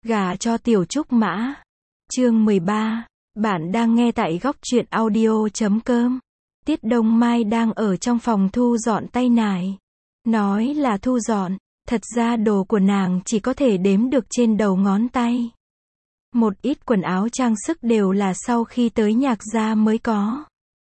Gả cho Tiểu Trúc Mã. Chương 13. Bạn đang nghe tại góc truyện audio.com. Tiết Đông Mai đang ở trong phòng thu dọn tay nải. Nói là thu dọn, thật ra đồ của nàng chỉ có thể đếm được trên đầu ngón tay. Một ít quần áo trang sức đều là sau khi tới Nhạc gia mới có.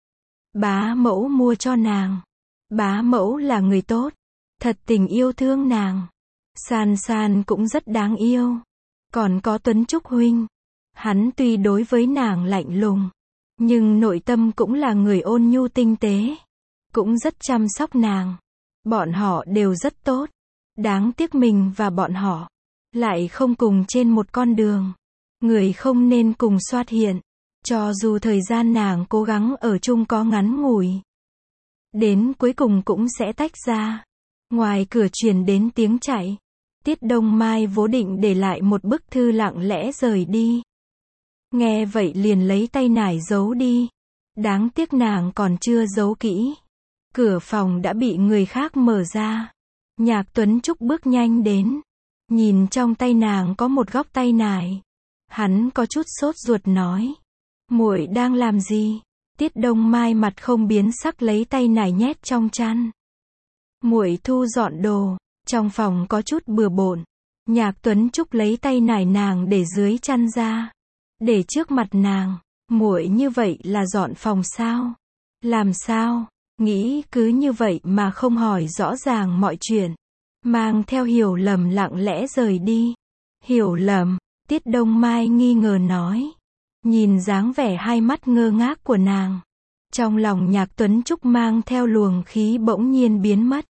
Bá mẫu mua cho nàng. Bá mẫu là người tốt, thật tình yêu thương nàng. San San cũng rất đáng yêu. Còn có Tuấn Trúc huynh. Hắn tuy đối với nàng lạnh lùng, nhưng nội tâm cũng là người ôn nhu tinh tế. Cũng rất chăm sóc nàng. Bọn họ đều rất tốt. Đáng tiếc mình và bọn họ lại không cùng trên một con đường. Người không nên cùng xuất hiện. Cho dù thời gian nàng cố gắng ở chung có ngắn ngủi, đến cuối cùng cũng sẽ tách ra. Ngoài cửa truyền đến tiếng chạy. Tiết Đông Mai vốn định để lại một bức thư lặng lẽ rời đi. Nghe vậy liền lấy tay nải giấu đi. Đáng tiếc nàng còn chưa giấu kỹ. Cửa phòng đã bị người khác mở ra. Nhạc Tuấn Trúc bước nhanh đến. Nhìn trong tay nàng có một góc tay nải. Hắn có chút sốt ruột nói. Muội đang làm gì? Tiết Đông Mai mặt không biến sắc lấy tay nải nhét trong chăn. Muội thu dọn đồ. Trong phòng có chút bừa bộn. Nhạc Tuấn Trúc lấy tay nải nàng để dưới chăn ra. Để trước mặt nàng. Muội như vậy là dọn phòng sao? Làm sao? Nghĩ cứ như vậy mà không hỏi rõ ràng mọi chuyện. Mang theo hiểu lầm lặng lẽ rời đi. Hiểu lầm? Tiết Đông Mai nghi ngờ nói. Nhìn dáng vẻ hai mắt ngơ ngác của nàng. Trong lòng Nhạc Tuấn Trúc mang theo luồng khí bỗng nhiên biến mất.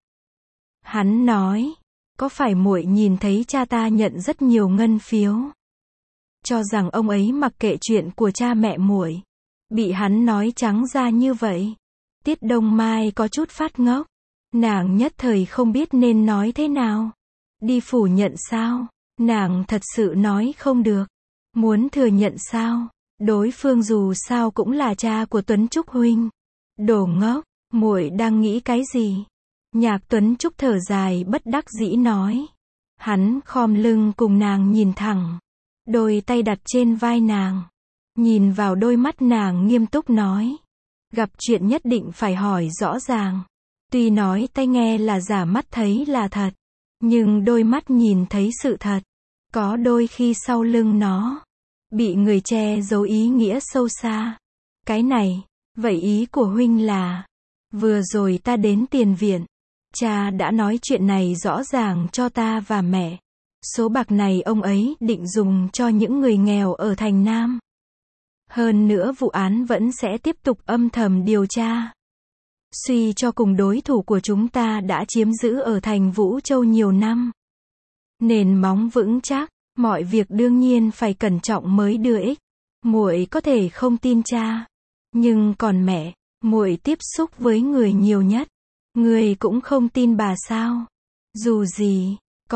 Hắn nói, có phải muội nhìn thấy cha ta nhận rất nhiều ngân phiếu? Cho rằng ông ấy mặc kệ chuyện của cha mẹ muội. Bị hắn nói trắng ra như vậy. Tiết Đông Mai có chút phát ngốc. Nàng nhất thời không biết nên nói thế nào. Đi phủ nhận sao? Nàng thật sự nói không được. Muốn thừa nhận sao? Đối phương dù sao cũng là cha của Tuấn Trúc huynh. Đồ ngốc, muội đang nghĩ cái gì? Nhạc Tuấn Trúc thở dài bất đắc dĩ nói. Hắn khom lưng cùng nàng nhìn thẳng. Đôi tay đặt trên vai nàng. Nhìn vào đôi mắt nàng nghiêm túc nói. Gặp chuyện nhất định phải hỏi rõ ràng. Tuy nói tai nghe là giả mắt thấy là thật. Nhưng đôi mắt nhìn thấy sự thật. Có đôi khi sau lưng nó bị người che giấu ý nghĩa sâu xa. Cái này, vậy ý của huynh là, vừa rồi ta đến tiền viện. Cha đã nói chuyện này rõ ràng cho ta và mẹ. Số bạc này ông ấy định dùng cho những người nghèo ở thành Nam. Hơn nữa vụ án vẫn sẽ tiếp tục âm thầm điều tra. Suy cho cùng đối thủ của chúng ta đã chiếm giữ ở thành Vũ Châu nhiều năm. Nền móng vững chắc, mọi việc đương nhiên phải cẩn trọng mới đưa ích. Muội có thể không tin cha, nhưng còn mẹ, muội tiếp xúc với người nhiều nhất. Người cũng không tin bà sao? Dù gì,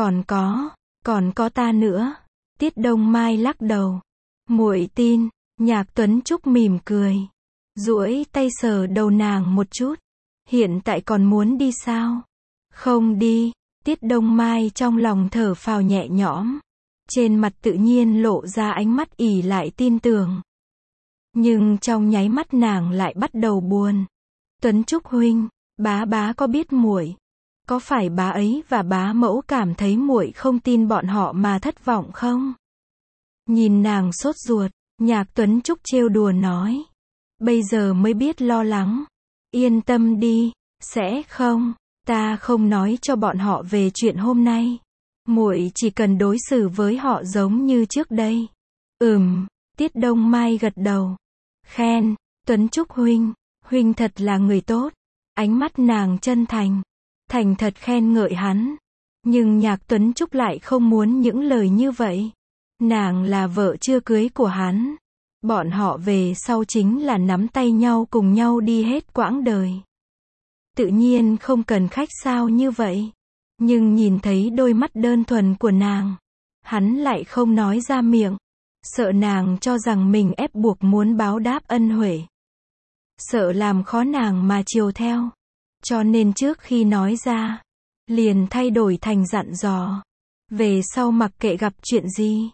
còn có ta nữa. Tiết Đông Mai lắc đầu. Muội tin. Nhạc Tuấn Trúc mỉm cười. Duỗi tay sờ đầu nàng một chút. Hiện tại còn muốn đi sao? Không đi. Tiết Đông Mai trong lòng thở phào nhẹ nhõm. Trên mặt tự nhiên lộ ra ánh mắt ỷ lại tin tưởng. Nhưng trong nháy mắt nàng lại bắt đầu buồn. Tuấn Trúc huynh, bá có biết muội? Có phải bá ấy và bá mẫu cảm thấy muội không tin bọn họ mà thất vọng không? Nhìn nàng sốt ruột, Nhạc Tuấn Trúc trêu đùa nói. Bây giờ mới biết lo lắng. Yên tâm đi, sẽ không. Ta không nói cho bọn họ về chuyện hôm nay. Muội chỉ cần đối xử với họ giống như trước đây. Tiết Đông Mai gật đầu. Khen, Tuấn Trúc huynh thật là người tốt. Ánh mắt nàng chân thành thật khen ngợi hắn. Nhưng Nhạc Tuấn Trúc lại không muốn những lời như vậy. Nàng là vợ chưa cưới của hắn. Bọn họ về sau chính là nắm tay nhau cùng nhau đi hết quãng đời. Tự nhiên không cần khách sáo như vậy. Nhưng nhìn thấy đôi mắt đơn thuần của nàng, hắn lại không nói ra miệng. Sợ nàng cho rằng mình ép buộc muốn báo đáp ân huệ. Sợ làm khó nàng mà chiều theo. Cho nên trước khi nói ra, liền thay đổi thành dặn dò. Về sau mặc kệ gặp chuyện gì,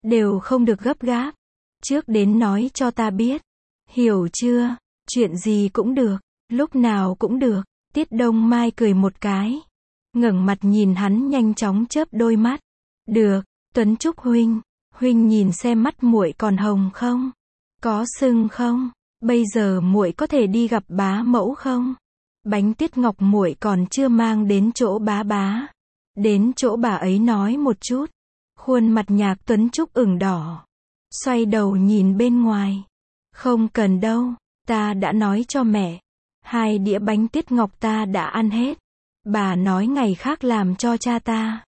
đều không được gấp gáp. Trước đến nói cho ta biết. Hiểu chưa? Chuyện gì cũng được, lúc nào cũng được. Tiết Đông Mai cười một cái, ngẩng mặt nhìn hắn nhanh chóng chớp đôi mắt. Được, Tuấn Trúc huynh, huynh nhìn xem mắt muội còn hồng không? Có sưng không? Bây giờ muội có thể đi gặp bá mẫu không? Bánh tiết ngọc muội còn chưa mang đến chỗ bá bá. Đến chỗ bà ấy nói một chút. Khuôn mặt Nhạc Tuấn Trúc ửng đỏ. Xoay đầu nhìn bên ngoài. Không cần đâu, ta đã nói cho mẹ. 2 đĩa bánh tiết ngọc ta đã ăn hết. Bà nói ngày khác làm cho cha ta.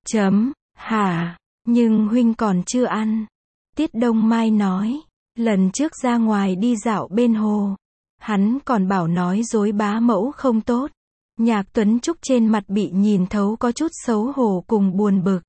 Hả? Nhưng huynh còn chưa ăn. Tiết Đông Mai nói. Lần trước ra ngoài đi dạo bên hồ, hắn còn bảo nói dối bá mẫu không tốt. Nhạc Tuấn Trúc trên mặt bị nhìn thấu có chút xấu hổ cùng buồn bực.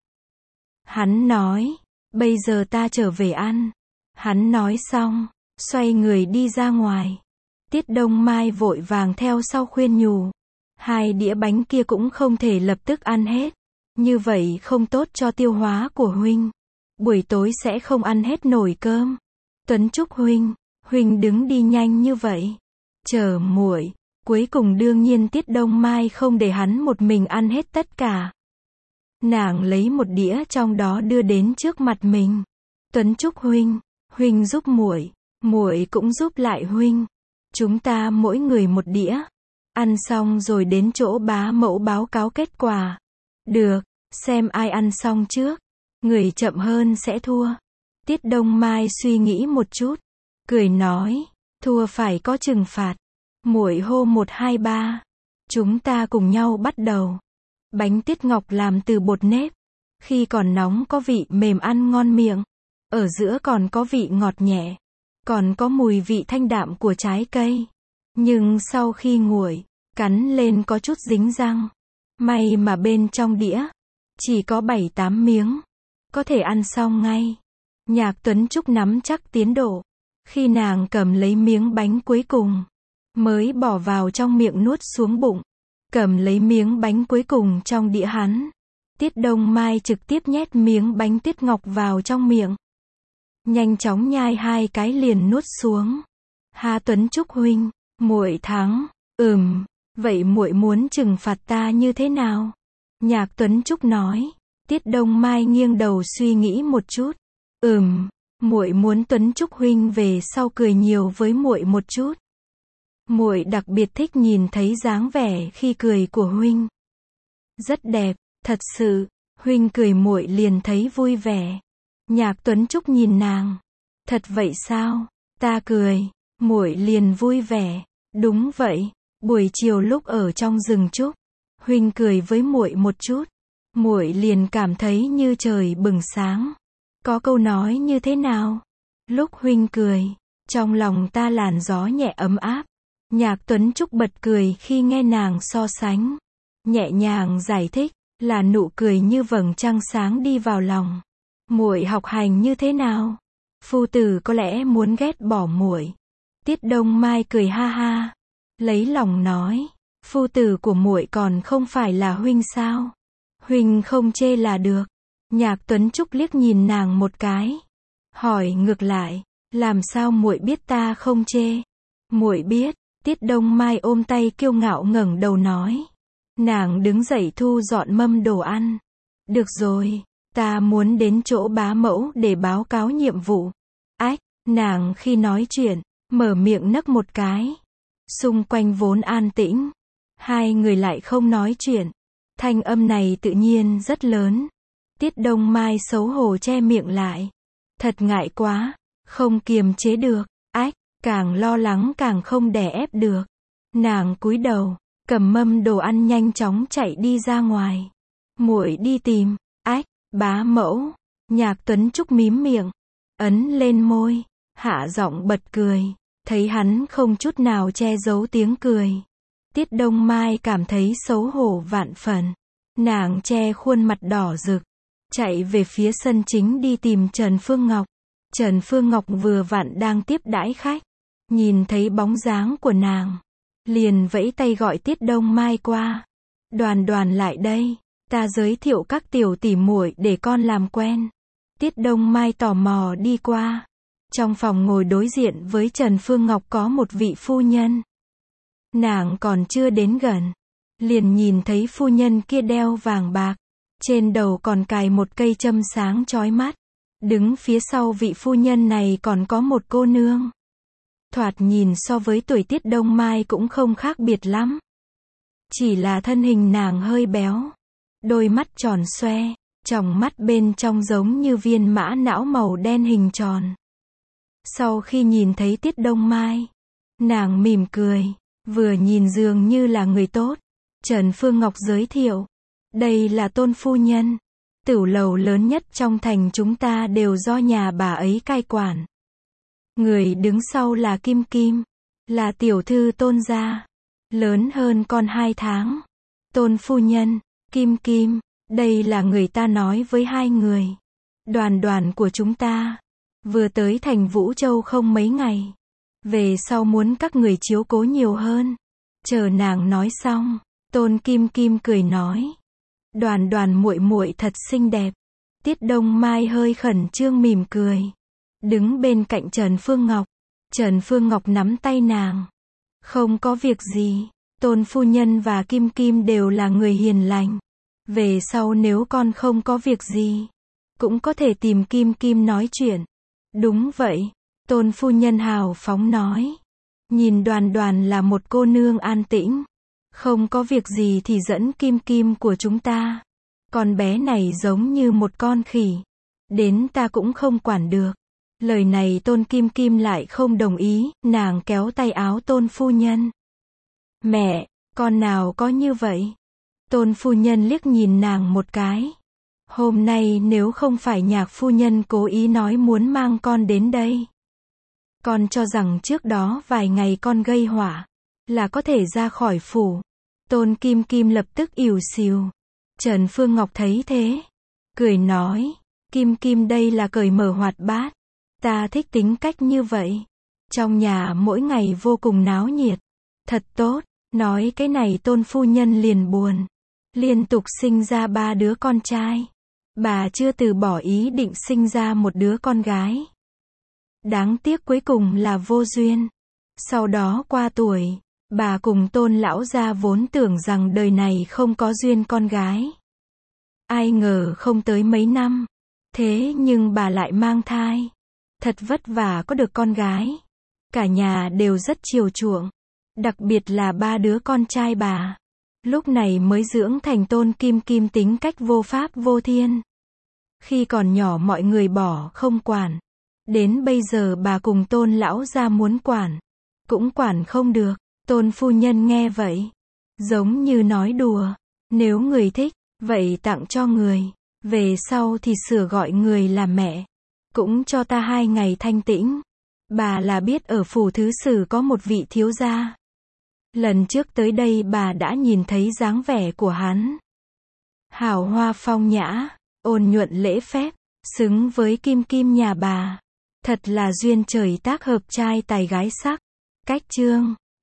Hắn nói, bây giờ ta trở về ăn. Hắn nói xong, xoay người đi ra ngoài. Tiết Đông Mai vội vàng theo sau khuyên nhủ. 2 đĩa bánh kia cũng không thể lập tức ăn hết. Như vậy không tốt cho tiêu hóa của huynh. Buổi tối sẽ không ăn hết nổi cơm. Tuấn Trúc huynh, huynh đứng đi nhanh như vậy. Chờ muội. Cuối cùng đương nhiên Tiết Đông Mai không để hắn một mình ăn hết tất cả. Nàng lấy một đĩa trong đó đưa đến trước mặt mình. Tuấn Trúc huynh, huynh giúp muội, muội cũng giúp lại huynh. Chúng ta mỗi người một đĩa. Ăn xong rồi đến chỗ bá mẫu báo cáo kết quả. Được, xem ai ăn xong trước. Người chậm hơn sẽ thua. Tiết Đông Mai suy nghĩ một chút, cười nói, thua phải có trừng phạt. Muội hô 1 2 3, chúng ta cùng nhau bắt đầu. Bánh tiết ngọc làm từ bột nếp, khi còn nóng có vị mềm ăn ngon miệng, ở giữa còn có vị ngọt nhẹ, còn có mùi vị thanh đạm của trái cây. Nhưng sau khi nguội, cắn lên có chút dính răng. May mà bên trong đĩa chỉ có 7-8 miếng, có thể ăn xong ngay. Nhạc Tuấn Trúc nắm chắc tiến độ. Khi nàng cầm lấy miếng bánh cuối cùng, mới bỏ vào trong miệng nuốt xuống bụng. Cầm lấy miếng bánh cuối cùng trong đĩa hắn. Tiết Đông Mai trực tiếp nhét miếng bánh tiết ngọc vào trong miệng. Nhanh chóng nhai 2 cái liền nuốt xuống. Ha Tuấn Trúc huynh, muội thắng. Vậy muội muốn trừng phạt ta như thế nào? Nhạc Tuấn Trúc nói. Tiết Đông Mai nghiêng đầu suy nghĩ một chút. Muội muốn Tuấn Trúc huynh về sau cười nhiều với muội một chút. Muội đặc biệt thích nhìn thấy dáng vẻ khi cười của huynh. Rất đẹp, thật sự, huynh cười muội liền thấy vui vẻ. Nhạc Tuấn Trúc nhìn nàng. Thật vậy sao? Ta cười, muội liền vui vẻ. Đúng vậy, buổi chiều lúc ở trong rừng trúc, huynh cười với muội một chút, muội liền cảm thấy như trời bừng sáng. Có câu nói như thế nào? Lúc huynh cười, trong lòng ta làn gió nhẹ ấm áp. Nhạc Tuấn Trúc bật cười khi nghe nàng so sánh. Nhẹ nhàng giải thích, là nụ cười như vầng trăng sáng đi vào lòng. Muội học hành như thế nào? Phu tử có lẽ muốn ghét bỏ muội. Tiết Đông Mai cười ha ha, lấy lòng nói, phu tử của muội còn không phải là huynh sao? Huynh không chê là được. Nhạc Tuấn Trúc liếc nhìn nàng một cái, hỏi ngược lại, làm sao muội biết ta không chê? Muội biết. Tiết Đông Mai ôm tay kiêu ngạo ngẩng đầu nói. Nàng đứng dậy thu dọn mâm đồ ăn. Được rồi, ta muốn đến chỗ bá mẫu để báo cáo nhiệm vụ. Ách, nàng khi nói chuyện, mở miệng nấc một cái. Xung quanh vốn an tĩnh, 2 người lại không nói chuyện. Thanh âm này tự nhiên rất lớn. Tiết Đông Mai xấu hổ che miệng lại. Thật ngại quá, không kiềm chế được. Ách, càng lo lắng càng không đè ép được. Nàng cúi đầu, cầm mâm đồ ăn nhanh chóng chạy đi ra ngoài. Muội đi tìm. Ách, bá mẫu. Nhạc Tuấn Trúc mím miệng, ấn lên môi, hạ giọng bật cười. Thấy hắn không chút nào che giấu tiếng cười, Tiết Đông Mai cảm thấy xấu hổ vạn phần. Nàng che khuôn mặt đỏ rực, chạy về phía sân chính đi tìm Trần Phương Ngọc. Trần Phương Ngọc vừa vặn đang tiếp đãi khách, nhìn thấy bóng dáng của nàng, liền vẫy tay gọi Tiết Đông Mai qua. Đoàn Đoàn lại đây, ta giới thiệu các tiểu tỷ muội để con làm quen. Tiết Đông Mai tò mò đi qua. Trong phòng ngồi đối diện với Trần Phương Ngọc có một vị phu nhân. Nàng còn chưa đến gần, liền nhìn thấy phu nhân kia đeo vàng bạc, trên đầu còn cài một cây châm sáng chói mắt. Đứng phía sau vị phu nhân này còn có một cô nương. Thoạt nhìn so với tuổi Tiết Đông Mai cũng không khác biệt lắm. Chỉ là thân hình nàng hơi béo, đôi mắt tròn xoe, tròng mắt bên trong giống như viên mã não màu đen hình tròn. Sau khi nhìn thấy Tiết Đông Mai, nàng mỉm cười, vừa nhìn dường như là người tốt. Trần Phương Ngọc giới thiệu, đây là Tôn phu nhân, tửu lầu lớn nhất trong thành chúng ta đều do nhà bà ấy cai quản. Người đứng sau là Kim Kim, là tiểu thư Tôn gia, lớn hơn con 2 tháng. Tôn phu nhân, Kim Kim, đây là người ta nói với hai người. Đoàn đoàn của chúng ta vừa tới thành Vũ Châu không mấy ngày, về sau muốn các người chiếu cố nhiều hơn. Chờ nàng nói xong, Tôn Kim Kim cười nói, đoàn đoàn muội muội thật xinh đẹp. Tiết Đông Mai hơi khẩn trương mỉm cười, đứng bên cạnh Trần Phương Ngọc. Trần Phương Ngọc nắm tay nàng, không có việc gì, Tôn phu nhân và Kim Kim đều là người hiền lành. Về sau nếu con không có việc gì, cũng có thể tìm Kim Kim nói chuyện. Đúng vậy, Tôn phu nhân hào phóng nói. Nhìn đoàn đoàn là một cô nương an tĩnh, không có việc gì thì dẫn Kim Kim của chúng ta. Con bé này giống như một con khỉ, đến ta cũng không quản được. Lời này Tôn Kim Kim lại không đồng ý, nàng kéo tay áo Tôn phu nhân. Mẹ, con nào có như vậy? Tôn phu nhân liếc nhìn nàng một cái. Hôm nay nếu không phải nhạc phu nhân cố ý nói muốn mang con đến đây, con cho rằng trước đó vài ngày con gây họa, là có thể ra khỏi phủ. Tôn Kim Kim lập tức ỉu xìu. Trần Phương Ngọc thấy thế, cười nói, Kim Kim đây là cởi mở hoạt bát. Ta thích tính cách như vậy. Trong nhà mỗi ngày vô cùng náo nhiệt. Thật tốt. Nói cái này Tôn phu nhân liền buồn. Liên tục sinh ra 3 đứa con trai. Bà chưa từ bỏ ý định sinh ra một đứa con gái. Đáng tiếc cuối cùng là vô duyên. Sau đó qua tuổi, bà cùng Tôn lão gia vốn tưởng rằng đời này không có duyên con gái. Ai ngờ không tới mấy năm, thế nhưng bà lại mang thai. Thật vất vả có được con gái. Cả nhà đều rất chiều chuộng. Đặc biệt là 3 đứa con trai bà. Lúc này mới dưỡng thành Tôn Kim Kim tính cách vô pháp vô thiên. Khi còn nhỏ mọi người bỏ không quản. Đến bây giờ bà cùng Tôn lão gia muốn quản, cũng quản không được. Tôn phu nhân nghe vậy, giống như nói đùa. Nếu người thích, vậy tặng cho người. Về sau thì sửa gọi người là mẹ. Cũng cho ta 2 ngày thanh tĩnh. Bà là biết ở phủ thứ sử có một vị thiếu gia. Lần trước tới đây bà đã nhìn thấy dáng vẻ của hắn. Hào hoa phong nhã, ôn nhuận lễ phép, xứng với Kim Kim nhà bà. Thật là duyên trời tác hợp trai tài gái sắc. Cách chương